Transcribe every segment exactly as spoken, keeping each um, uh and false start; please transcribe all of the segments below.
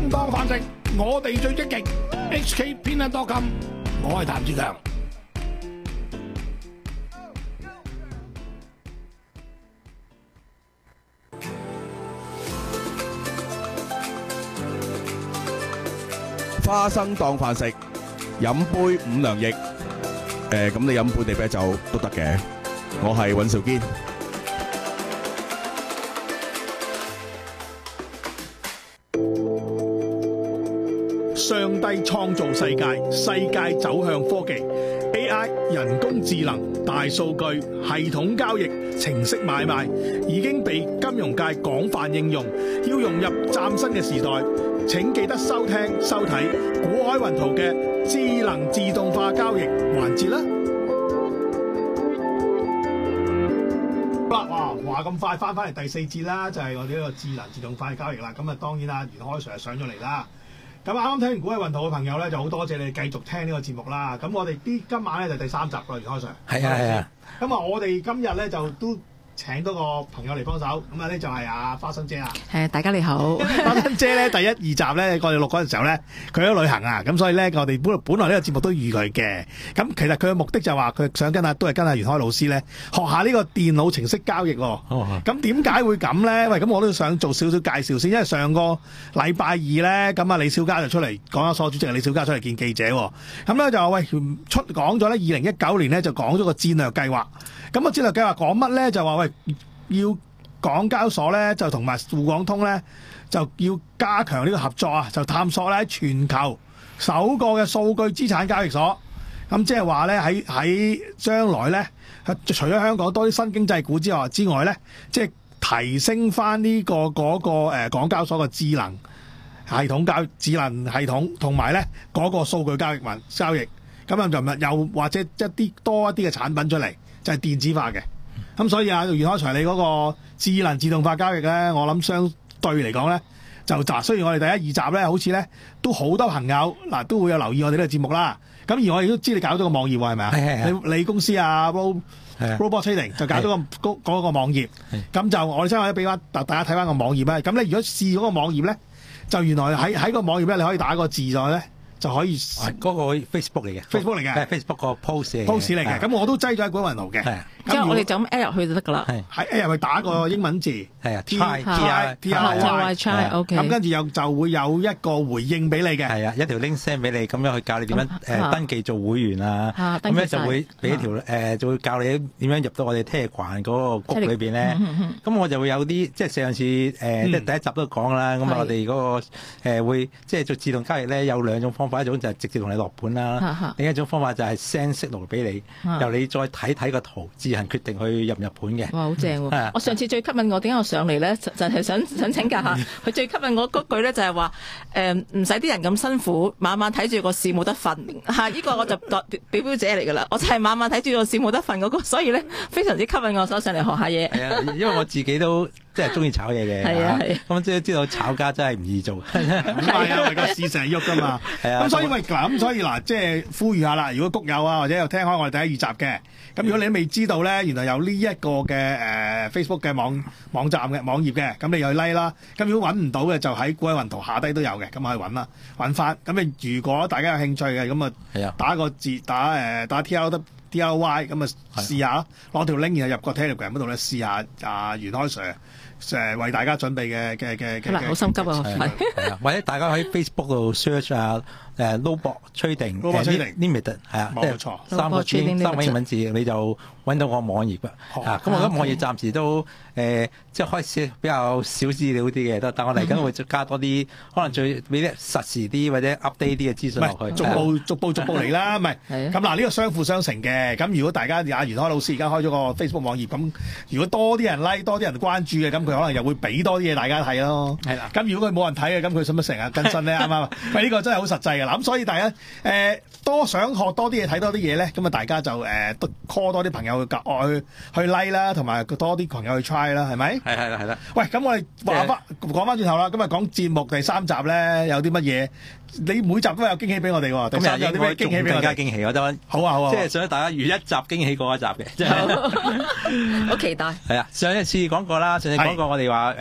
生當飯食，我哋最積極。H K 偏得多金，我係譚志強。 花生當飯食，飲杯五糧液。誒，咁你飲本地啤酒都得嘅。我係尹兆堅。 上帝創造世界，世界走向科技 A I 人工智能、大數據、系統交易、程式買賣已經被金融界廣泛應用。要融入嶄新嘅時代，請記得收聽收睇股海雲圖嘅智能自動化交易環節啦。好啦，哇，話咁快翻返嚟第四節啦，就係、是、我哋呢個智能自動化交易啦。咁啊，當然啦，袁開 Sir 上咗嚟啦。咁啱啱聽完股海雲圖嘅朋友咧，就好多謝你哋繼續聽呢個節目啦。咁我哋啲今晚咧就第三集啦，袁開 Sir。 係啊係啊。 咁啊，我哋今日咧就都請多個朋友嚟幫手。咁啊咧就係阿花生姐啊。 係，大家你好。 花生姐咧，第一二集咧，我哋錄嗰陣時候咧，佢喺旅行啊，咁所以咧，我哋本本來呢個節目都預佢嘅。咁其實佢嘅目的就係話，佢想跟阿都係跟阿袁開老師咧，學下呢個電腦程式交易。哦。咁點解會咁咧？喂，咁我都想做少少介紹先，因為上個禮拜二咧，咁啊李小加就出嚟，港交所主席李小加出嚟見記者。咁咧就話喂，出講咗咧，二零一九年咧就講咗個戰略計劃。咁個戰略計劃講乜咧？就話喂，要港交所咧就同埋滬港通咧就要加強呢個合作啊，就探索咧喺全球首個嘅數據資產交易所。咁即係話咧喺喺將來咧，除咗香港多啲新經濟股之外之外咧，即係提升翻呢個嗰個誒港交所嘅智能系統交智能系統，同埋咧嗰個數據交易運交易。咁啊就咪又或者一啲多一啲嘅產品出嚟，就係電子化嘅。咁所以啊，袁開 Sir 你嗰個智能自動化交易咧，我諗相對嚟講咧，就嗱，雖然我哋第一二集咧，好似咧都好多朋友嗱都會有留意我哋呢個節目啦。咁而我亦都知你搞咗個網頁喎，係咪啊？係係你你公司啊 Ro Robot Trading 就搞咗個嗰嗰個網頁。咁就我哋真係俾翻大家睇翻個網頁啦。咁咧，如果試嗰個網頁咧，就原來喺喺個網頁咧，你可以打個字咗咧。就可以嗰個 Facebook 嚟嘅 ，Facebook 嚟嘅， 係 Facebook 個 post 嚟嘅 post 嚟嘅。咁我都擠咗喺股海雲圖嘅。 之後我哋就咁 add 入去就得㗎啦。 係 add 入去打個英文字， 係啊 ，T I T I Y try，OK。 咁跟住又就會有一個回應俾你嘅。 係啊，一條 link send 俾你，咁樣去教你點樣誒登記做會員啊。咁咧就會俾條誒，就會教你點樣入到我哋 Telegram 嗰個谷裏邊咧。咁我就會有啲即係上次誒，即係第一集都講啦。咁我哋嗰個誒會即係做自動交易咧，有兩種方法，一種就係直接同你落盤啦，另一種方法就係 send signal 俾你，由你再睇睇個圖，自行決定去入唔入盤嘅。 哇，好正喎！我上次最吸引我，點解我上嚟咧？就係想想請教下，佢最吸引我嗰句咧就係話，誒唔使啲人咁辛苦，晚晚睇住個市冇得瞓嚇。呢個我就表表表者嚟㗎啦，我就係晚晚睇住個市冇得瞓嗰個，所以咧非常之吸引我，想上嚟學下嘢。 係啊，因為我自己都即係中意炒嘢嘅。係啊係。咁即係知道炒家真係唔易做。 係啊，因為個市成日喐㗎嘛。係啊。咁所以喂嗱，咁所以嗱，即係呼籲下啦。如果谷友啊，或者有聽開我哋第一二集嘅，咁如果你都未知道咧，原來有呢一個嘅誒 Facebook 嘅網網站嘅網頁嘅，咁你又去 like 啦。咁如果揾唔到嘅，就喺股海雲圖下低都有嘅，咁可以揾啦，揾翻。咁你如果大家有興趣嘅，咁啊打個字打誒打 T L W D L Y， 咁啊試下攞條 link 然後入個 Telegram 嗰度咧試下啊袁開 Sir 誒為大家準備嘅嘅嘅嘅。 好心急啊！ 係啊，或者大家喺 Facebook 度 search 啊。誒 Robot Trading，Robot Trading Limited 係啊，即係三個英三個英文字，你就揾到個網頁㗎。啊，咁我覺得網頁暫時都誒，即係開始比較少資料啲嘅，但我嚟緊會加多啲，可能最俾啲實時啲或者 update 啲嘅資訊落去。 逐步逐步逐步嚟啦，唔係咁嗱，呢個相輔相成嘅。咁如果大家阿袁開老師而家開咗個 Facebook 網頁，咁如果多啲人 like， 多啲人關注嘅，咁佢可能又會俾多啲嘢大家睇咯。係啦。咁如果佢冇人睇嘅，咁佢使乜成日更新咧？啱唔啱？喂，呢個真係好實際嘅。咁所以大家誒、呃、多想學多啲嘢睇多啲嘢咧，咁啊大家就誒、呃、call 多啲朋友去去去 like 啦，同埋多啲朋友去 try 啦，係咪？係係啦係啦。喂，咁我哋話翻講翻轉頭啦，今日講節目第三集咧，有啲乜嘢？你每集都有驚喜俾我哋喎。第三集有啲咩驚喜俾我哋？更加驚喜，我覺得。好啊好啊。即係想大家如一集驚喜過一集嘅，即係。 好期待。 係啊，上一次講過啦，上次講過我哋話誒。有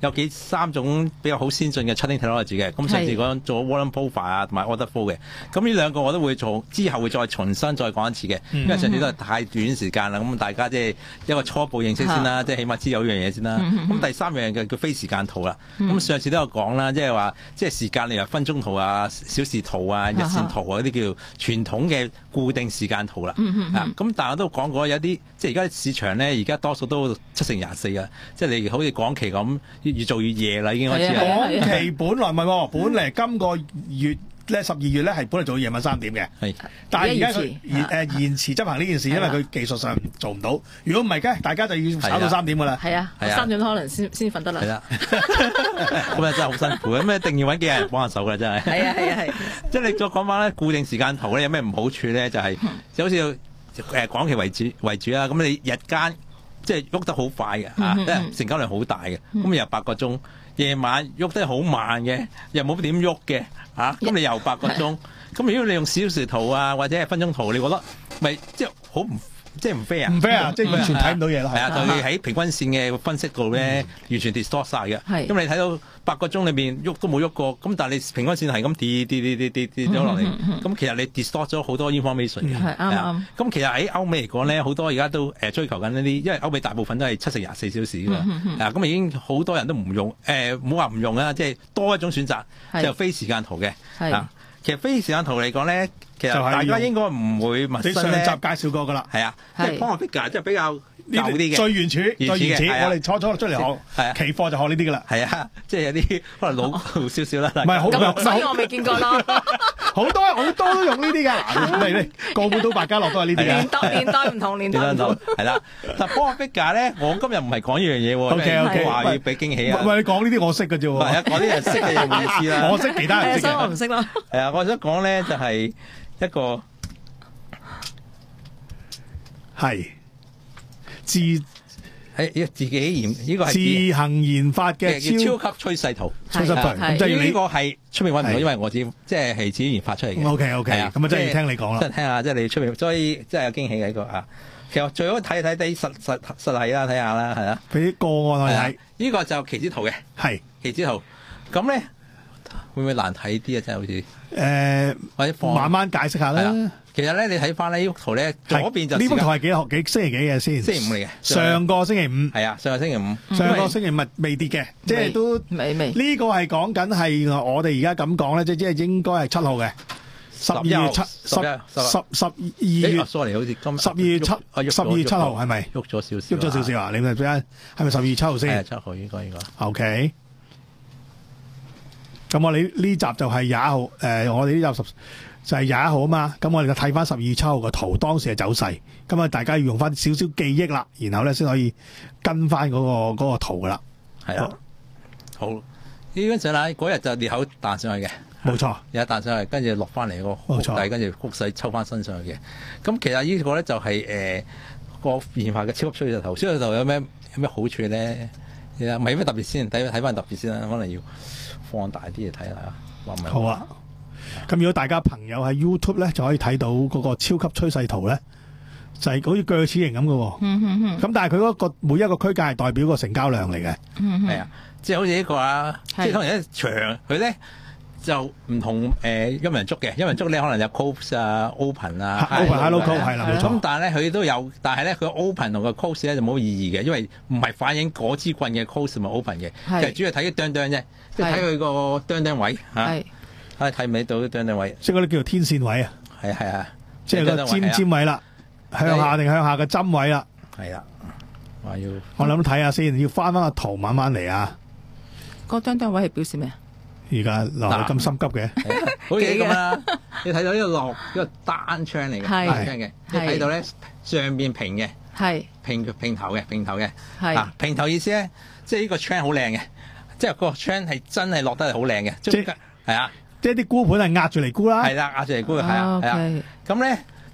有幾三種比較好先進嘅 cutting technology 嘅。咁上次講做 volume profile 啊，同埋 order flow 嘅。咁呢兩個我都會做，之後會再重新再講一次嘅，因為上次都係太短時間啦。咁大家即係一個初步認識先啦，即係起碼知有呢樣嘢先啦。咁第三樣嘅叫非時間圖啦。咁上次都有講啦，即係話即係時間例如分鐘圖啊、小時圖啊、日線圖啊嗰啲叫傳統嘅固定時間圖啦。啊，咁但係我都講過有啲即係而家市場咧，而家多數都七乘廿四啊，即係你好似港期咁越做越夜啦，已經開始。 港期本來唔係喎，本嚟今個月咧十二月咧係本嚟做到夜晚三點嘅，係，但係而家佢延誒延遲執行呢件事，因為佢技術上做唔到。如果唔係嘅，大家就要炒到三點㗎啦。 係啊，三點可能先先瞓得啦。 係啦，咁啊真係好辛苦，咁一定要揾幾人幫下手㗎，真係。係啊係啊係。即係你再講翻咧，固定時間圖咧有咩唔好處咧？就係就好似誒港期為主為主啦。咁你日間即係喐得好快嘅嚇，即係成交量好大嘅，咁又八個鐘。夜晚喐得好慢嘅，又冇點喐嘅，嚇、啊，咁你又八個鐘，咁如果你用小時圖啊或者係分鐘圖，你覺得咪即係好唔即係唔 fair 啊？ 唔 fair 啊！即係完全睇唔到嘢咯。 係啊，佢喺平均線嘅分析度咧，完全 distort 晒嘅。係，咁你睇到八個鐘裏邊喐都冇喐過，咁但係你平均線係咁跌跌跌跌跌跌咗落嚟，咁其實你 distort 咗好多 information 嘅。係啱啱。咁其實喺歐美嚟講咧，好多而家都誒追求緊呢啲，因為歐美大部分都係七乘廿四小時㗎嘛。啊，咁已經好多人都唔用誒，唔好話唔用啊，即係多一種選擇，就非時間圖嘅。係啊，其實非時間圖嚟講咧。其實大家應該唔會陌生咧。 你上集介紹過㗎啦， 係啊，即係 Point Figure 即係比較舊啲嘅， 最原始、最原始。我哋初初出嚟學期貨就學呢啲㗎啦。 係啊，即係有啲可能老少少啦。 唔係好咁，所以我未見過咯。 好多好多都用呢啲㗎。嗱，你個個都百家樂都係呢啲嘅。 年代年代唔同，年代唔同。 係啦，但 Point Figure 咧，我今日唔係講呢樣嘢喎。 O K O K， 話要俾驚喜啊。 唔係你講呢啲我識㗎啫喎。 係啊，講啲人識嘅嘢冇意思啦。 我識其他人識嘅。 所以我唔識咯。 係啊，我想講咧就係一個。 係自係要自己研呢個係自行研發嘅超級趨勢圖， 趨勢圖咁即係呢個係出面揾唔到，因為我自己即係係自己研發出嚟嘅。 O K O K，咁啊真係要聽你講啦， 即係聽下，即係你出面，所以真係有驚喜嘅呢個啊。其實最好睇睇啲實實實例啦，睇下啦，係啊， 俾啲個案我睇。 呢個就期指圖嘅，係期指圖。咁咧會唔會難睇啲啊？真係好似誒，或者慢慢解釋下啦。 其實咧，你睇翻呢幅圖咧，左邊就呢幅圖係幾號幾星期幾嘅先？ 星期五嚟嘅。 上個星期五係啊，上個星期五。 上個星期五未跌嘅，即係都未未。 呢個係講緊係我哋而家咁講咧，即即係應該係七號嘅十二月七十十十二月。 sorry，好似今十二月七十二月七號係咪？ 喐咗少少。 喐咗少少啊！你咪睇係咪十二月七號先？ 係七號應該應該。 OK。咁我哋呢集就係廿一號，誒，我哋呢集十。就係廿一號啊嘛，咁我哋就睇翻十二月七號個圖，當時嘅走勢，咁啊大家要用翻少少記憶啦，然後咧先可以跟翻嗰個嗰個圖噶啦。 係啊，好呢張相啦，嗰日就裂口彈上去嘅， 冇錯， 有彈上去，跟住落翻嚟個谷底，跟住谷勢抽翻身上去嘅。咁其實呢個咧就係誒個研發嘅超級趨勢圖，趨勢圖有咩有咩好處咧？唔係咩特別先，睇睇翻特別先啦，可能要放大啲嚟睇下。話唔係好啊。咁如果大家朋友喺 YouTube 咧，就可以睇到嗰個超級趨勢圖咧，就係、是、好似鋸齒形咁嘅喎。嗯嗯嗯。咁但係佢嗰個每一個區間係代表個成交量嚟嘅。嗯係啊，即係好似呢個啊，即係可能一長佢咧就唔同誒陰陽燭嘅，陰陽燭咧可能有 close 啊、open 啊、 open hello close 係啦，冇錯。 咁但係咧佢都有，但係咧佢 open 同個 close 咧就冇意義嘅，因為唔係反映嗰支棍嘅 close 咪 open 嘅，其實主要睇啲釘釘啫，即係睇佢個釘釘位嚇。啊！睇唔睇到啲釘釘位？即係嗰啲叫做天線位啊！係係啊！即係個尖尖位啦，向下定向下嘅針位啦。係啊！話要我諗睇下先，要翻翻個圖慢慢嚟啊！ 個釘釘位係表示咩啊？ 而家落嚟咁心急嘅， 好似咁啦！你睇到呢個落呢個單窗嚟嘅，單窗嘅，你睇到咧上邊平嘅，係平平頭嘅，平頭嘅，係啊！平頭意思咧，即係呢個窗好靚嘅，即係個窗係真係落得係好靚嘅，即係係啊！即係啲沽盤係壓住嚟沽啦，係啦，壓住嚟沽，係啊，係啊。咁咧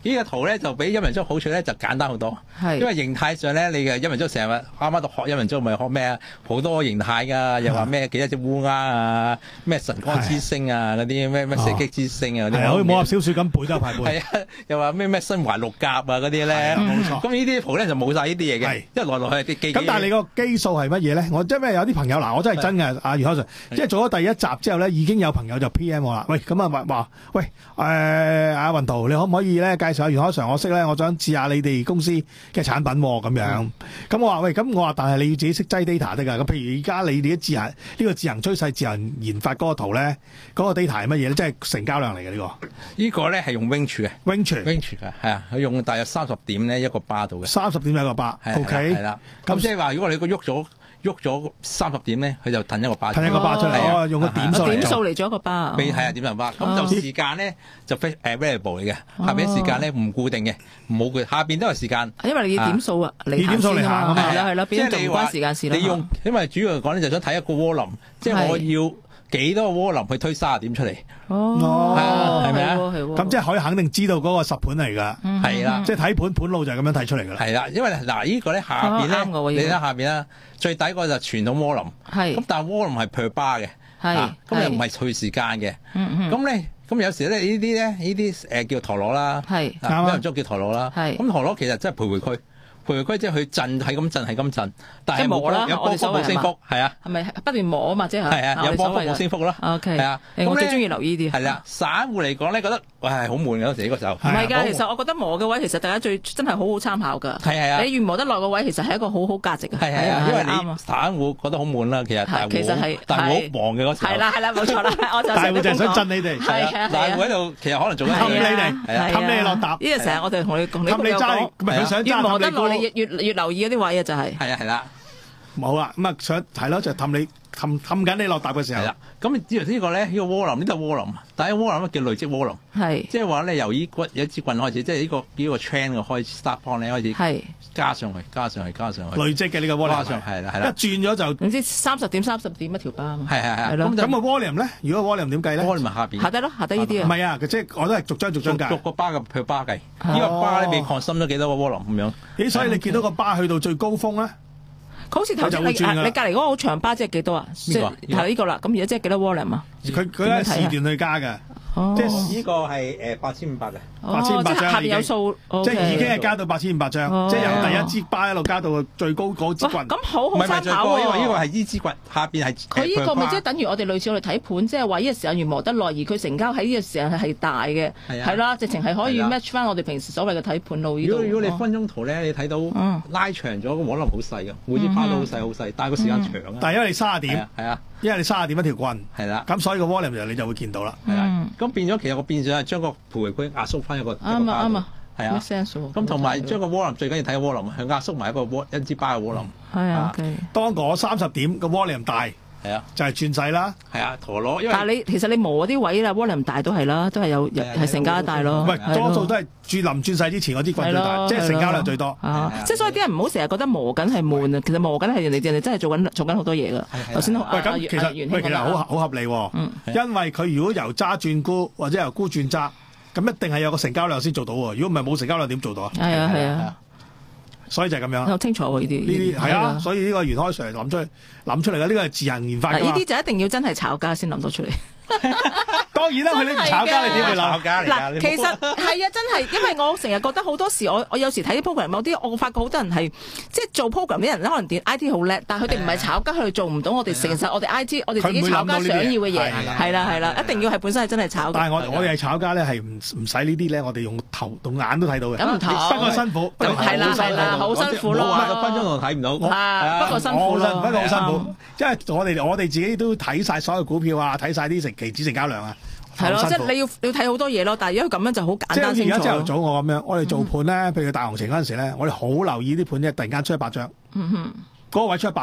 呢個圖咧就比陰陽燭好處咧就簡單好多，因為形態上咧你嘅陰陽燭成日啱啱讀學陰陽燭咪學咩啊？好多形態㗎，又話咩幾多隻烏鴉啊，咩晨光之星啊嗰啲咩咩射擊之星啊嗰啲， 好似武俠小説咁背得排背。 係啊，又話咩咩身懷六甲啊嗰啲咧， 冇錯。 咁呢啲圖咧就冇晒呢啲嘢嘅，因為來來去去啲基。 咁但係你個基數係乜嘢咧？我因為有啲朋友嗱，我真係真嘅，阿袁海 Sir，即係做咗第一集之後咧，已經有朋友就 P M 我啦。喂，咁啊話話，喂誒阿雲圖，你可唔可以咧介紹下袁海 Sir？我識咧，我想試下你哋公司嘅產品喎，咁樣。咁我話喂，咁我話，但係你要自己識擠 data 得㗎。咁譬如而家你哋啲自行呢個自行趨勢、自行研發嗰個圖咧，嗰個 data 係乜嘢咧？即係成交量嚟嘅呢個。 呢個咧係用 range 嘅 range range 嘅，係啊，佢用大約三十點咧一個巴度嘅。 三十點一個巴 ，OK。 係啦，咁即係話如果你個喐咗。喐咗三十點咧，佢就褪一個巴， 褪一個巴出嚟，哦，用個點數點數嚟做一個巴。 係啊，點數巴。咁就時間咧就非誒 variable 嚟嘅，下邊時間咧唔固定嘅，冇嘅，下邊都係時間。 因為你要點數啊， 你點數嚟行啊嘛， 係啦係啦，變咗就唔關時間事啦。 你用，因為主要嚟講咧就想睇一個窩輪，即係我要幾多個窩輪去推三十點出嚟。 哦， 係啊，係咪啊？ 咁即係可以肯定知道嗰個十盤嚟㗎， 係啦， 即係睇盤盤路就係咁樣睇出嚟㗎啦。 係啦，因為嗱呢個咧下邊咧，你睇下邊啦，最底個就傳統窩輪， 係咁， 但係窩輪係 per bar 嘅，係咁又唔係隨時間嘅，咁咧咁有時咧呢啲咧呢啲誒叫陀螺啦，係啱啱捉叫陀螺啦，係咁陀螺其實真係徘徊區。徘徊區即係佢震係咁震係咁震，但係冇有波幅冇升幅，係啊， 係咪不斷摸啊嘛？即係係啊，有波幅冇升幅咯。 O K， 係啊， 我最中意留意啲。 係啦，散戶嚟講咧，覺得喂係好悶嘅嗰時呢個時候。 唔係㗎，其實我覺得磨嘅位其實大家最真係好好參考㗎。 係係啊， 你越磨得耐個位，其實係一個好好價值嘅。 係係啊，因為你散戶覺得好悶啦，其實大戶大戶好忙嘅嗰時候。 係啦係啦，冇錯啦，我就大戶就係想震你哋。 係啊， 大戶喺度其實可能做緊氹你哋，氹你落搭。 呢個成日我哋同你同你氹你揸，唔係佢想揸越磨得耐，你越越越留意嗰啲位啊，就係。 係啊係啦， 冇啦，咁啊想係咯，就氹你氹氹緊你落搭嘅時候。係啦， 咁之後呢個咧，呢個窩輪呢度窩輪，但係窩輪叫累積窩輪，係即係話咧由呢棍有一支棍開始，即係呢個呢個 trend 嘅開始 start point 咧開始，係加上去加上去加上去，累積嘅呢個窩輪，加上係啦係啦，一轉咗就總之三十點三十點一條巴啊嘛， 係係係， 咁咁個窩輪咧，如果窩輪點計咧？ 窩輪下邊下低咯，下低呢啲啊， 唔係啊，即係我都係逐張逐張計， 逐個巴嘅per巴計，呢個巴咧你擴深咗幾多個窩輪咁樣？ 咦，所以你見到個巴去到最高峰咧？ 好似頭先你你隔離嗰個好長巴即係幾多啊？即係係呢個啦。咁而家即係幾多 volume 啊？ 佢佢係時段去加嘅， 即係呢個係誒八千五百嘅， 八千五百張下邊有數， 即係已經係加到八千五百張，即係由第一支巴一路加到最高嗰支棍。 咁好好參考喎。 因為呢個係呢支棍，下邊係佢呢個咪即係等於我哋類似我哋睇盤，即係話呢個時間越磨得耐，而佢成交喺呢個時間係大嘅，係啦，直情係可以 match 翻我哋平時所謂嘅睇盤路呢度。 如果如果你分鐘圖咧，你睇到拉長咗個可能好細嘅，每支巴都好細好細，但係個時間長啊。 但係因為你卅點， 係啊， 因為你卅點一條棍， 係啦， 咁所以個 volume 就你就會見到啦。 係啦，咁變咗其實我變咗係將個徘徊區壓縮翻一個。 啱啊啱啊， 係啊，咁同埋將個窩輪最緊要睇個窩輪，佢壓縮埋一個窩一支巴嘅窩輪。 係啊， 當嗰三十點個 volume 大， 係啊， 就係轉勢啦。 係啊，陀螺。 但係你其實你磨嗰啲位啦，volume 大都係啦，都係有係成交大咯。 唔係多數都係轉臨轉勢之前嗰支棍最大，即係成交量最多。 即係所以啲人唔好成日覺得磨緊係悶啊，其實磨緊係人哋人哋真係做緊做緊好多嘢㗎。頭先喂咁其實喂其實好好合理喎，因為佢如果由揸轉沽或者由沽轉揸。咁一定係有個成交量先做到喎，如果唔係冇成交量點做到啊？ 係啊係啊， 所以就係咁樣。 好清楚喎呢啲。 呢啲係啊，所以呢個袁海 Sir 諗出諗出嚟嘅，呢個係自行研發㗎嘛。 呢啲就一定要真係炒家先諗到出嚟。 當然啦，佢呢唔炒家，你點會炒家嚟㗎？ 嗱，其實係啊，真係，因為我成日覺得好多時，我我有時睇啲 program，有啲我發覺好多人係即係做 program 啲人可能電 I T 好叻，但係佢哋唔係炒家，佢哋做唔到我哋誠實我哋 I T， 我哋自己炒家想要嘅嘢，係啦係啦，一定要係本身係真係炒。 但係我我哋係炒家咧，係唔唔使呢啲咧，我哋用頭同眼都睇到嘅。 咁唔同， 不過辛苦， 係啦係啦，好辛苦咯。 十分鐘就睇唔到， 不過辛苦咯。 不過好辛苦，因為我哋我哋自己都睇晒所有股票啊，睇晒啲成期指成交量啊。 係咯，即係你要你要睇好多嘢咯，但係如果咁樣就好簡單清楚。 即係而家朝頭早我咁樣，我哋做盤咧，譬如大行情嗰陣時咧，我哋好留意啲盤咧，突然間出一百張，嗰個位出一百張啊，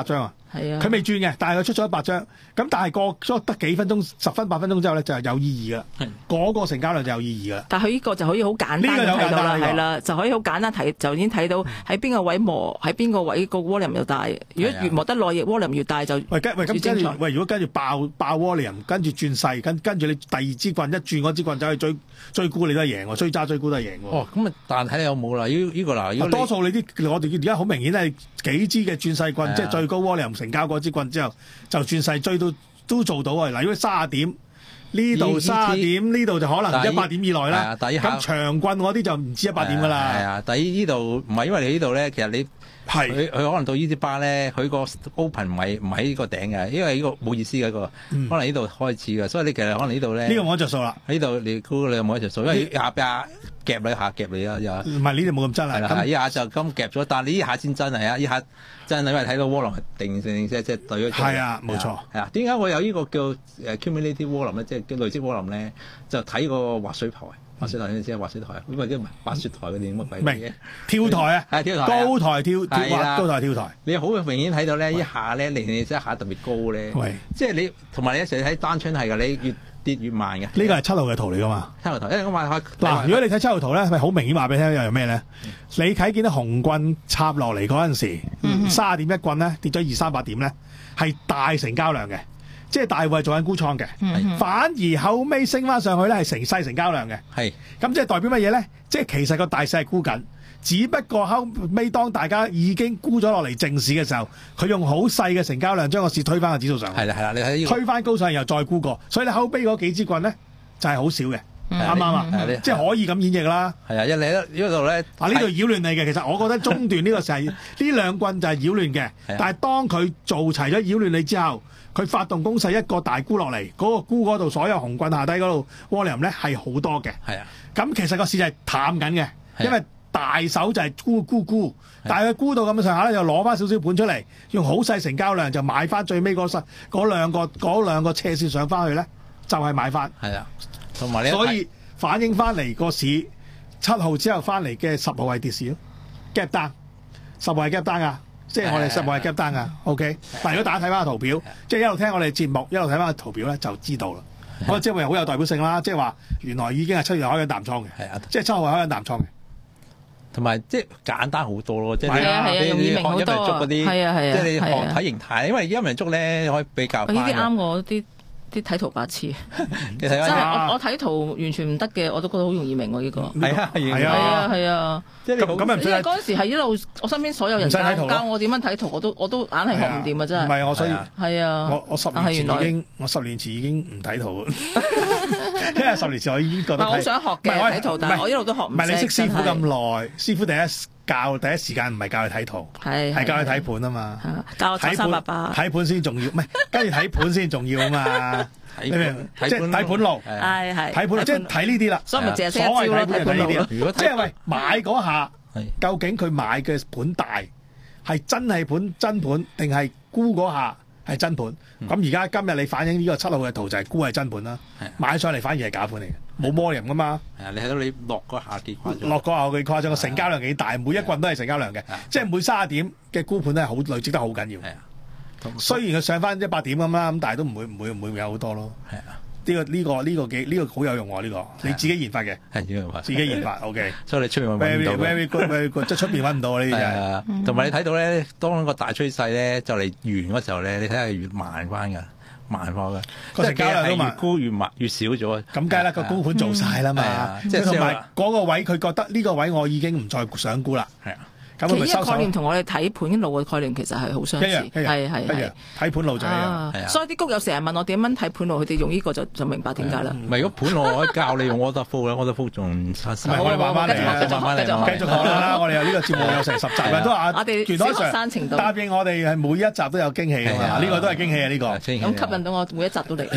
係啊， 佢未轉嘅，但係佢出咗一百張，咁但係過咗得幾分鐘、十分八分鐘之後咧，就係有意義噶啦。嗰個成交量就有意義噶啦。 但係佢呢個就可以好簡單呢個就咁睇到啦， 簡單係啦，就可以好簡單睇，就已經睇到喺邊個位磨，喺邊個位個 volume 又大。如果越磨得耐，volume 越大就喂跟喂咁跟住喂，如果跟住爆爆 volume，跟住轉細，跟跟住你第二支棍一轉嗰支棍走去追追沽，你都係贏喎，追揸追沽都係贏喎。 哦，咁啊，但係睇你有冇啦？呢呢個嗱， 多數你啲我哋而家好明顯係幾支嘅轉細棍，即係最高 volume 成交嗰支棍之後，就轉細追到都做到啊！嗱，如果卅點呢度卅點，呢度就可能一百點以內啦。咁長棍嗰啲就唔止一百點噶啦。係啊， 但係呢度唔係因為你呢度咧，其實你係佢佢可能到呢啲巴咧，佢個 open 唔係唔喺呢個頂嘅，因為呢個冇意思嘅個，可能呢度開始嘅，所以你其實可能呢度咧呢個冇得着數啦。 呢度你估你有冇得着數？因為下邊夾你下夾你啊，又唔係呢度冇咁真係啦。 呢下就咁夾咗，但係呢一下先真係啊！呢下真係因為睇到窩輪係定定即係即係對咗。係啊，冇錯。係啊，點解我有呢個叫誒 cumulative 窩輪咧？即係叫累積窩輪咧？就睇個滑水台，滑水台你知啊？滑水台，因為啲唔係滑雪台嗰啲乜鬼嘅跳台啊， 係跳台， 高台跳跳滑，高台跳台。 你好明顯睇到咧，一下咧，你你一下特別高咧，即係你同埋你一成日睇單槍係㗎，你越跌越慢嘅。呢個係七號嘅圖嚟㗎嘛？ 七號圖，因為我話嗱，如果你睇七號圖咧，咪好明顯話俾你聽，又係咩咧？你睇見到紅棍插落嚟嗰陣時，卅點一棍咧跌咗二三百點咧，係大成交量嘅，即係大戶係做緊沽倉嘅。反而後尾升翻上去咧，係成細成交量嘅。係咁，即係代表乜嘢咧？即係其實個大勢係沽緊。只不過後尾當大家已經沽咗落嚟正市嘅時候，佢用好細嘅成交量將個市推翻個指數上去。係啦係啦，你睇呢個推翻高上又再沽過，所以你後尾嗰幾支棍咧就係好少嘅，啱唔啱啊？即係可以咁演繹啦。係啊，一嚟呢度咧，啊呢度擾亂你嘅，其實我覺得中段呢個時係呢兩棍就係擾亂嘅，但係當佢做齊咗擾亂你之後，佢發動攻勢一個大沽落嚟，嗰個沽嗰度所有紅棍下低嗰度 volume 咧係好多嘅。係啊，咁其實個市就係淡緊嘅，因為大手就係沽沽沽，但係佢沽到咁嘅上下咧，就攞翻少少盤出嚟，用好細成交量就買翻最尾嗰嗰兩個嗰兩個斜線上翻去咧，就係、是、買翻。係啊，同埋你所以反映翻嚟個市七號之後翻嚟嘅十號係跌市咯 ，gap down， 十號係 gap down 啊，即係我哋十號係 gap down 啊。OK， 但係如果大家睇翻個圖表，即係一路聽我哋節目，一路睇翻個圖表咧，就知道啦。我即係好有代表性啦，即係話原來已經係七月開緊淡倉嘅，係啊，即係七號係開緊淡倉嘅。 同埋即係簡單好多咯，即係係啊係啊，容易明好多啊，係啊係啊， 即係你學睇形態，因為一文足咧可以比較。呢啲啱我啲啲睇圖白痴， 你睇下， 真係我我睇圖完全唔得嘅，我都覺得好容易明喎呢個。 係啊係啊係啊係啊， 即係咁咁因為嗰陣時係一路我身邊所有人教教我點樣睇圖，我都我都硬係學唔掂啊真係。 唔係我所以係啊， 我我十年前已經我十年前已經唔睇圖。因為十年前我已經覺得我好想學嘅睇圖，但係我一路都學唔識。 唔係你識師傅咁耐，師傅第一教第一時間唔係教你睇圖，係係教你睇盤啊嘛。 教我睇三八八， 睇盤先重要，唔係跟住睇盤先重要啊嘛。你明？即係睇盤路， 係係睇盤，即係睇呢啲啦。 所以咪淨係識所謂睇睇盤呢啲。如果即係喂買嗰下，究竟佢買嘅盤大係真係盤真盤，定係沽嗰下係真盤？咁而家今日你反映呢個七號嘅圖就係沽係真盤啦，買上嚟反而係假盤嚟嘅，冇摩人噶嘛。係啊，你睇到你落嗰下幾誇張，落嗰下幾誇張，個成交量幾大，每一棍都係成交量嘅，即係每三十點嘅沽盤都係好累積得好緊要。係啊，雖然佢上翻一百點咁啦，咁但係都唔會唔會唔會有好多咯。係啊。呢個呢個呢個幾呢個好有用喎！呢個你自己研發嘅，係自己研發。OK，所以你出面揾唔到。Very very good very good，即係出邊揾唔到啊！呢啲嘢。 同埋你睇到咧，當個大趨勢咧就嚟完嗰時候咧，你睇下越慢翻㗎，慢翻㗎。個成交量都慢，越沽越慢，越少咗。咁梗係啦，個沽盤做晒啦嘛。即係同埋嗰個位，佢覺得呢個位我已經唔再想沽啦。係啊。 其實呢個概念同我哋睇盤路嘅概念其實係好相似，係係係睇盤路就係啊。 所以啲谷友成日問我點樣睇盤路，佢哋用呢個就就明白點解啦。 唔係如果盤路我可以教你用 order flow 咧，order flow 仲唔差。 唔係我哋慢慢嚟啊，慢慢嚟，繼續學啦。我哋有呢個節目有成十集嘅，都話我哋小學生程度答應我哋係每一集都有驚喜㗎嘛。呢個都係驚喜啊！呢個咁吸引到我每一集都嚟。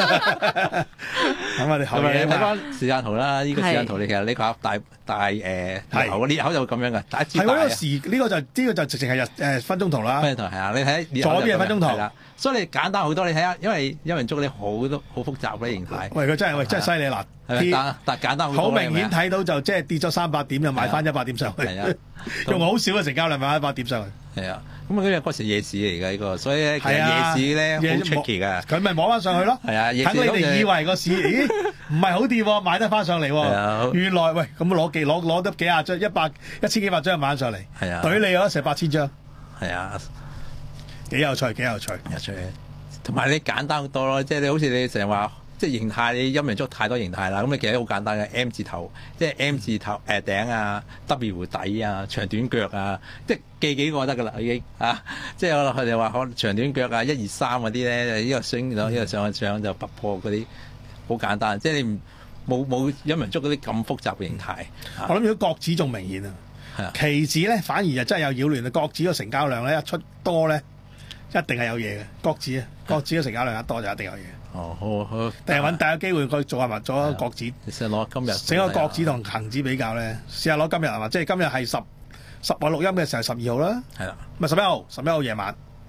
咁我哋後面睇翻時間圖啦，呢個時間圖你其實呢個大大誒頭呢口就咁樣嘅，第一次大。 時呢個就呢、這個就直情係日誒分鐘圖啦， 分鐘圖係啊，你睇左邊係分鐘圖， 啦，所以你簡單好多。你睇下，因為因為捉你好多好複雜嘅形態。 喂，佢真係喂真係犀利嗱， 係但但簡單好明顯睇到就即係跌咗三百點，又買翻一百點上去， 係啊， 用好少嘅成交量買翻一百點上去。 係啊，咁啊，因為嗰時夜市嚟㗎呢個，所以咧其實夜市咧好出奇㗎。 佢咪摸翻上去咯。 係啊， 等你哋以為個市，咦唔係好跌喎，買得翻上嚟喎。原來喂咁攞幾攞攞得幾廿張，一百一千幾百張買翻上嚟。 係啊， 懟你咗成八千張。 係啊， 幾有趣，幾有趣， 有趣。同埋你簡單好多咯，即係你好似你成日話。即係形態，你陰陽燭太多形態啦。咁你其實好簡單嘅 M 字頭，即係 M 字頭誒頂啊、W 底啊、長短腳啊，即係記幾個得㗎啦已經啊！即係佢哋話可能長短腳啊、一二三嗰啲咧，呢個升咗，呢個上去上就突破嗰啲，好簡單。即係你冇冇陰陽燭嗰啲咁複雜嘅形態。 啊、我諗如果國指仲明顯啊， 啊期指咧反而就真係有擾亂啊。國指個成交量咧一出多咧，一定係有嘢嘅。國指啊，國指嘅成交量一多就一定有嘢。 哦，好好， 定係揾大家機會去做下埋做一個國指， 試攞今日整個國指同恒指比較咧，試下攞今日係嘛？即係今日係十十我錄音嘅時候十二號啦， 係啦， 唔係十一號，十一號夜晚。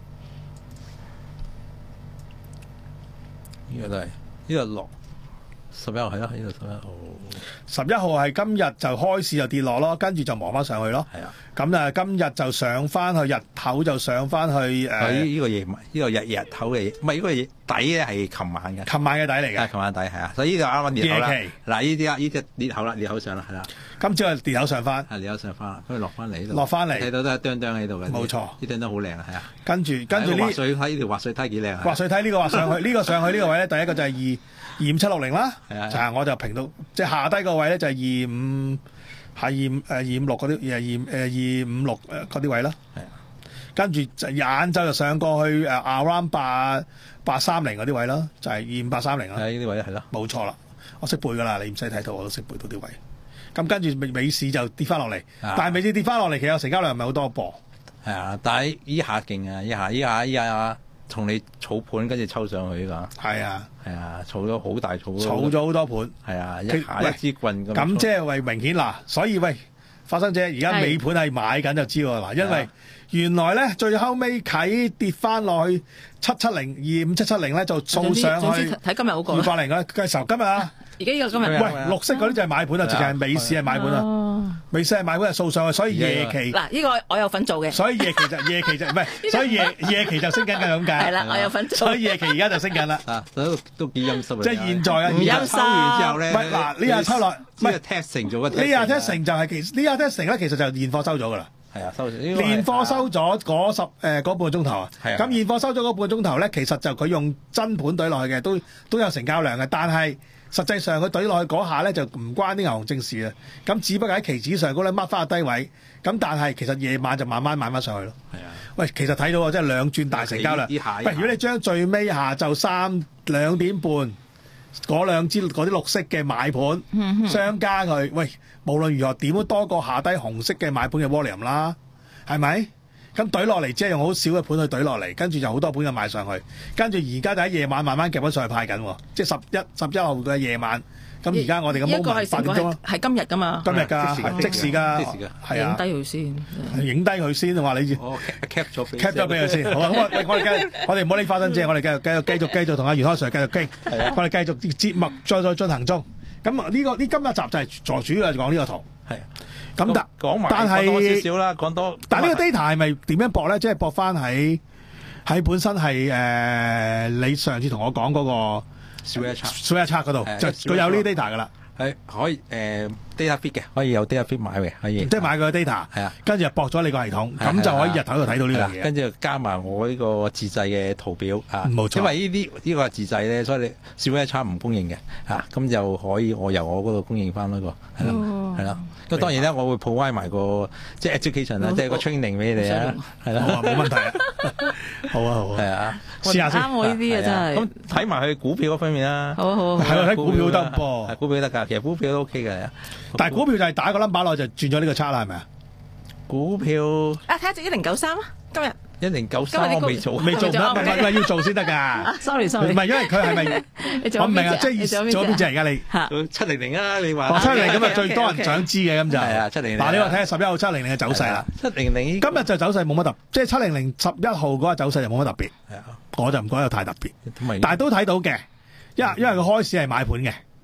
呢個都係呢個落十一號係咯，呢個十一號。 十一號係今日就開市就跌落咯，跟住就磨翻上去咯。 係啊， 咁啊今日就上翻去日頭就上翻去誒。 呢呢個夜晚呢個日日頭嘅，唔係呢個底咧係琴晚嘅。 琴晚嘅底嚟嘅。 琴晚底係啊，所以呢個啱啱裂口啦。 夜期嗱呢啲啊呢隻裂口啦，裂口上啦係啦。 今朝係裂口上翻。 係裂口上翻，跟住落翻嚟呢度。 落翻嚟。 睇到都係釘釘喺度嘅。 冇錯。 呢釘都好靚啊，係啊。跟住跟住呢滑水梯呢條滑水梯幾靚啊！ 滑水梯呢個滑上去，呢個上去呢個位咧，第一個就係二二五七六零啦。 係啊。 就係我就平到，即係下低個位咧就係二五係二誒二五六嗰啲，誒二誒二五六誒嗰啲位啦。係啊。跟住就晏晝就上過去誒 around 八八三零嗰啲位啦，就係二五八三零啦。 係呢啲位係咯。 冇錯啦，我識背㗎啦，你唔使睇到我都識背到啲位。咁跟住美美市就跌翻落嚟，但係美市跌翻落嚟，其實成交量唔係好多噃。係啊，但係依下勁啊！依下依下依下同你儲盤跟住抽上去㗎。 係啊， 係啊，儲咗好大儲。 儲咗好多盤。 係啊，一下一支棍咁。 咁即係為明顯嗱，所以喂，發生者而家尾盤係買緊就知喎嗱，因為原來咧最後尾啟跌翻落去七七零二五七七零咧就掃上去。 睇今日好過。 二百零嘅嘅時候，今日啊。 而家呢個今日， 喂，綠色嗰啲就係買盤啊，直情係美市係買盤啊，美市係買盤係掃上去，所以夜期嗱呢個我有份做嘅， 所以夜期就夜期就唔係，所以夜夜期就升緊嘅咁解。 係啦，我有份做， 所以夜期而家就升緊啦。 啊，都都幾陰濕啊！ 即係現在啊， 唔陰濕。 抽完之後咧， 唔係嗱，呢下抽落，唔係 testing 做嘅。 呢下 testing 就係其呢下 testing 咧，其實就現貨收咗㗎啦。 係啊，收咗。 現貨收咗嗰十誒嗰半個鐘頭啊。係啊。咁現貨收咗嗰半個鐘頭咧，其實就佢用真盤懟落去嘅，都都有成交量嘅，但係。實際上佢懟落去嗰下咧就唔關啲牛熊證事啊，咁只不過喺期指上高咧掹翻個低位，咁但係其實夜晚就慢慢買翻上去咯。係啊，喂，其實睇到啊，即係兩轉大成交量。喂，如果你將最尾下晝三兩點半嗰兩支嗰啲綠色嘅買盤相加佢，喂，無論如何點都多過下低紅色嘅買盤嘅 volume 啦，係咪？咁懟落嚟，只係用好少嘅盤去懟落嚟，跟住就好多盤嘅賣上去，跟住而家就喺夜晚慢慢夾咗上去派緊，即係十一十一號嘅夜晚。咁而家我哋嘅 moment 八點鐘啦， 係今日㗎嘛？ 今日㗎，即時㗎，係啊， 影低佢先， 影低佢先，話你我 cap 咗 cap 咗俾佢先。好啊，咁我我哋繼續，我哋唔好理花生姐，我哋繼續繼續繼續繼續同阿袁開 Sir 繼續傾，我哋繼續節目再再進行中。咁呢個呢今一集就係做主要講呢個圖。係。咁但講埋， 但係講多少少啦，講多。 但係呢個 data 係咪點樣駁咧？即係駁翻喺喺本身係誒、呃，你上次同我講嗰個 Sway chart Sway chart 嗰度，就佢有呢啲 data 噶啦。 係可以誒、呃、data feed 嘅，可以有 data feed 買嘅，可以。 即係買佢個 data，係啊，跟住就駁咗你個系統，咁就可以日頭度睇到呢樣嘢。 跟住加埋我呢個自製嘅圖表啊， 冇錯。 因為呢啲呢個係自製咧，所以你 Sway chart 唔供應嘅嚇，咁就可以我由我嗰度供應翻嗰個係啦，係啦。咁當然咧，我會 provide 埋個即係 education 啦，即係個 training 俾你啊，係啦， 冇問題啊。好啊，好啊， 係啊， 試下先。 啱我呢啲啊，真係。 咁睇埋佢股票嗰方面啦。 好啊，好啊。 係睇股票得噃， 係股票得㗎，其實股票都 OK 嘅。 但係股票就係打個 number 落就轉咗呢個差啦，係咪啊？ 股票啊，睇下隻一零九三啊，今日。 一零九三我未做， 未做唔得，唔係唔係要做先得㗎。 sorry sorry， 唔係因為佢係咪？我唔明啊，即係做邊隻而家你？ 七零零啊，你話？ 七零零咁啊，最多人想知嘅咁就係啊，七零零。 嗱，你話睇下十一號七零零嘅走勢啦。 七零零今日就走勢冇乜特別，即係七零零十一號嗰個走勢就冇乜特別。係啊，我就唔覺得有太特別。但係都睇到嘅，因為因為佢開市係買盤嘅。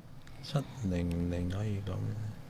七零零可以咁。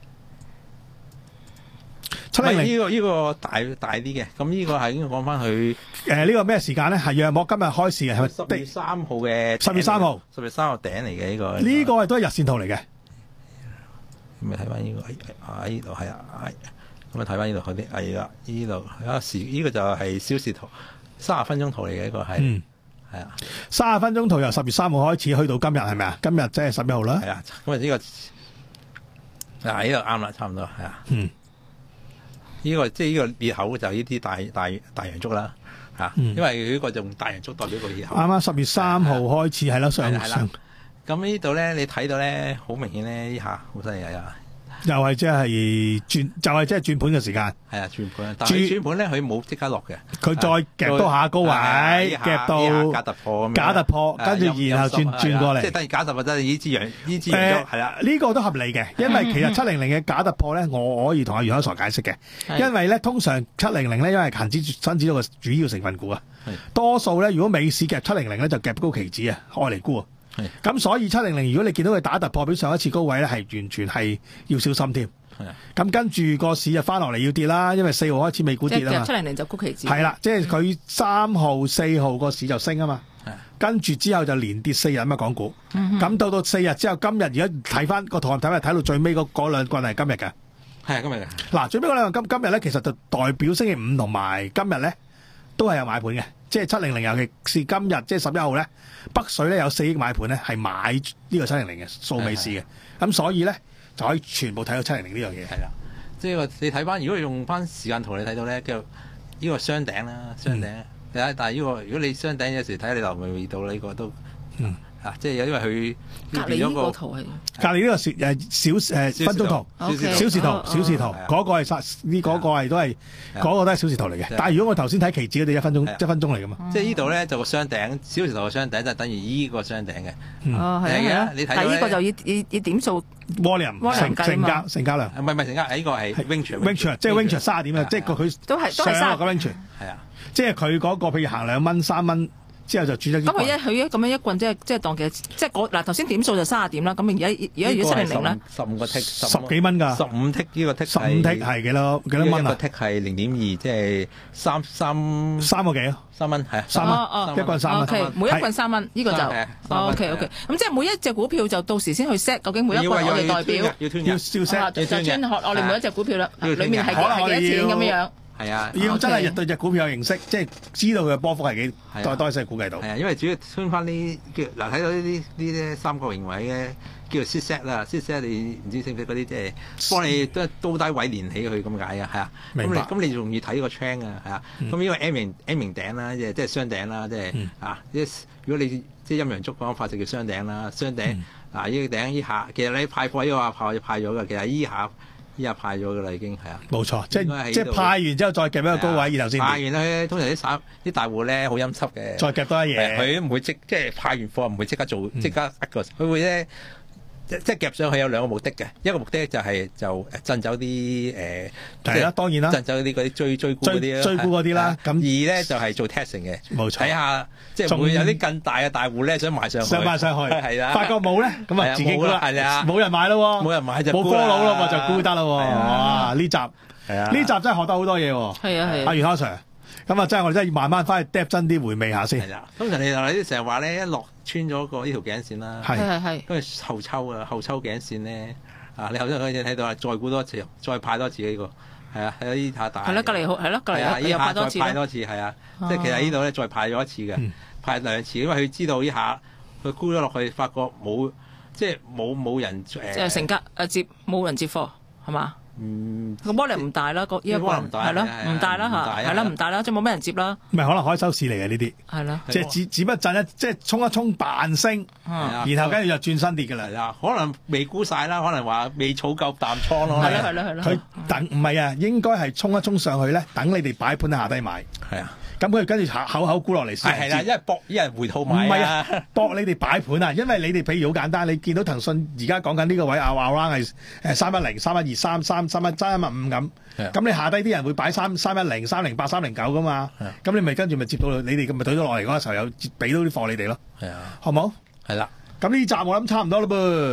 七零零呢個呢個大大啲嘅，咁呢個係應該講翻佢誒呢個咩時間咧？係約莫今日開市嘅，係咪？ 十月三號嘅。 十月三號， 十月三號頂嚟嘅呢個。 呢個係都係日線圖嚟嘅。 咪睇翻呢個啊呢度係啊，咁啊睇翻呢度嗰啲係啦，呢度啊時呢個就係小時圖，三十分鐘圖嚟嘅呢個係。嗯。係啊。 三十分鐘圖由十月三號開始去到今日係咪啊？今日即係十一號啦。 係啊，咁啊呢個嗱呢度啱啦，差唔多係啊。嗯。呢個即係呢個裂口就呢啲大大大洋燭啦，嚇，因為佢呢個就用大洋燭代表個裂口。 啱啱十月三號開始係啦，上上。 咁呢度咧，你睇到咧，好明顯咧，呢下好犀利啊！ 又係即係轉，就係即係轉盤嘅時間。 係啊，轉盤。但係轉盤咧，佢冇即刻落嘅。 佢再夾多下高位，夾到假突破咁樣。 假突破，跟住然後轉轉過嚟。 即係等於假突破，即係呢支陽呢支陽燭係啦。 呢個都合理嘅，因為其實七零零嘅假突破咧，我可以同阿袁海傻解釋嘅。因為咧，通常七零零咧，因為恒指新指數嘅主要成分股啊，多數咧，如果美市夾七零零咧，就夾高期指啊，愛嚟沽啊。咁所以七零零，如果你見到佢打突破，比上一次高位咧，係完全係要小心添。咁跟住個市就翻落嚟要跌啦，因為四號開始美股跌啊嘛。 七零零就高期指。 係啦，即係佢三號、四號個市就升啊嘛。跟住之後就連跌四日啊嘛，港股。咁到到四日之後，今日而家睇翻個圖睇翻睇到最尾嗰嗰兩棍係今日嘅。 係啊，今日嘅。 嗱，最尾嗰兩棍今今日咧，其實就代表星期五同埋今日咧都係有買盤嘅。即係七零零，尤其是今日即係十一號咧，北水咧有四億買盤咧，係買呢個七零零嘅數尾市嘅，咁所以咧就可以全部睇到七零零呢樣嘢。係啦， 即係你睇翻，如果用翻時間圖你睇到咧，叫呢個雙頂啦，雙頂。嗯、但係呢、呢個如果你雙頂有時睇下你留唔留意到呢個都。嗯啊！即係因為佢隔離呢個圖係隔離呢個誒小誒分鐘圖、小時圖、小時圖嗰個係實呢嗰個係都係嗰個都係小時圖嚟嘅。但係如果我頭先睇期指嗰啲一分鐘一分鐘嚟噶嘛， 即係呢度咧就個雙頂小時圖個雙頂就等於依個雙頂嘅。 哦，係啊， 你睇但係呢個就要要要點數 volume 成成交成交量。 唔係唔係成交，呢個係 range range 即係 range 三十點啊！即係佢都係都係三個 range 係啊， 即係佢嗰個譬如行兩蚊三蚊。之後就轉咗。 咁佢一佢一咁樣一棍，即係即係當其即係嗰嗱頭先點數就三十點啦。咁而家而家如果七零零咧， 十五個 tick 十幾蚊㗎， 十五 tick 呢個 tick 十五 tick 係幾多幾多蚊啊？ 一個 tick 係零點二，即係三三三個幾啊？ 三蚊係啊， 三蚊一棍三蚊。 O K，每一棍三蚊，呢個就 O K O K。咁即係每一隻股票就到時先去 set，究竟每一棍我哋代表要要 set， 就專學我哋每一隻股票啦，裡面係係幾多錢咁樣。 係啊， 要真係對隻股票有認識，即係知道佢嘅波幅係幾多多先估計到。 係啊，因為主要穿翻呢叫嗱睇到呢啲呢啲三角形位嘅叫做 sit set 啦 ，sit set 你唔知識唔識嗰啲即係幫你都高低位連起佢咁解啊，係啊。 明白。 咁你咁你容易睇個 trend 啊，係啊。咁呢個 M 型 M 型頂啦，即係即係雙頂啦，即係啊。如果你即係陰陽燭講法就叫雙頂啦，雙頂啊呢個頂依下，其實你派貨呢個派派咗嘅，其實依下。依家派咗㗎啦，已經係啊， 冇錯，即係即係派完之後再夾一個高位，然後先派完咧。通常啲散啲大戶咧好陰濕嘅， 再夾多一嘢， 佢唔會即即係派完貨唔會即刻做，即刻呃個，佢會咧即即係夾上去有兩個目的嘅，一個目的就係就震走啲誒， 係啦，當然啦， 震走啲嗰啲追追沽嗰啲追沽嗰啲啦。咁二咧就係做 testing 嘅， 冇錯， 睇下即係會有啲更大嘅大戶咧想買上去， 想買上去係啦，發覺冇咧，咁啊自己沽啦， 係啊， 冇人買咯， 冇人買就冇科佬咯，就沽得啦。哇！呢集係啊， 呢集真係學得好多嘢喎。 係啊係啊， 阿袁海 Sir。咁啊，真係我哋真係要慢慢翻去 depth 真啲回味下先。 係啦，通常你嗱你成日話咧，一落穿咗個呢條頸線啦， 係係係， 跟住後抽啊，後抽頸線咧，啊你後抽嗰陣睇到啦，再估多一次，再派多次呢個，係啊，喺呢下大。 係啦，隔離好係咯，隔離又派多次。 派多次係啊，即係其實呢度咧再派咗一次嘅，派兩次，因為佢知道呢下佢沽咗落去，發覺冇即係冇冇人誒。即係成交誒接冇人接貨係嘛？ 嗯， 個波力唔大啦，個呢一個係咯，唔大啦嚇，係啦，唔大啦，即係冇咩人接啦。 唔係可能開收市嚟嘅呢啲， 係咯， 即係只只不震一，即係衝一衝扮升，然後跟住就轉身跌嘅啦。 可能未沽晒啦，可能話未儲夠淡倉咯。 係咯係咯係咯。 佢等唔係啊，應該係衝一衝上去咧，等你哋擺盤喺下低買。 係啊。 咁佢跟住口口沽落嚟先。 係啦，因為搏一人回吐買。 唔係啊，搏你哋擺盤啊，因為你哋譬如好簡單，你見到騰訊而家講緊呢個位啊，話 round 係誒三一零、三一二、三三、三一、三一萬五咁。咁你下低啲人會擺三三一零、三零八、三零九噶嘛？咁你咪跟住咪接到你哋咁咪懟咗落嚟嗰個時候有俾到啲貨你哋咯。 係啊， 好冇？ 係啦。 咁呢集我諗差唔多啦噃，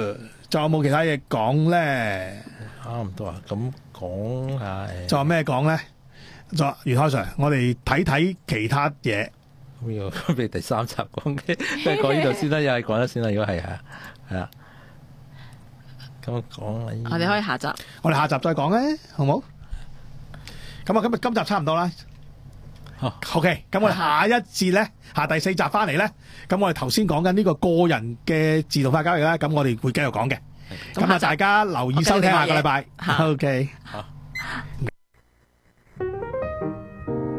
仲有冇其他嘢講咧？ 差唔多啊，咁講下誒。 仲有咩講咧？仲有袁開 Sir，我哋睇睇其他嘢。 咁要俾第三集講嘅，即係講呢度先啦，又係講得先啦。如果係啊，係啊。咁講啊， 我哋可以下集， 我哋下集再講咧，好冇？咁啊，今日今集差唔多啦。 好 OK，咁我哋下一節咧，下第四集翻嚟咧，咁我哋頭先講緊呢個個人嘅自動化交易啦，咁我哋會繼續講嘅。咁啊，大家留意收聽下個禮拜。OK。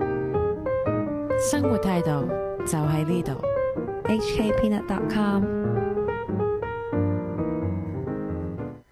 生活態度就喺呢度。 H K peanut dot com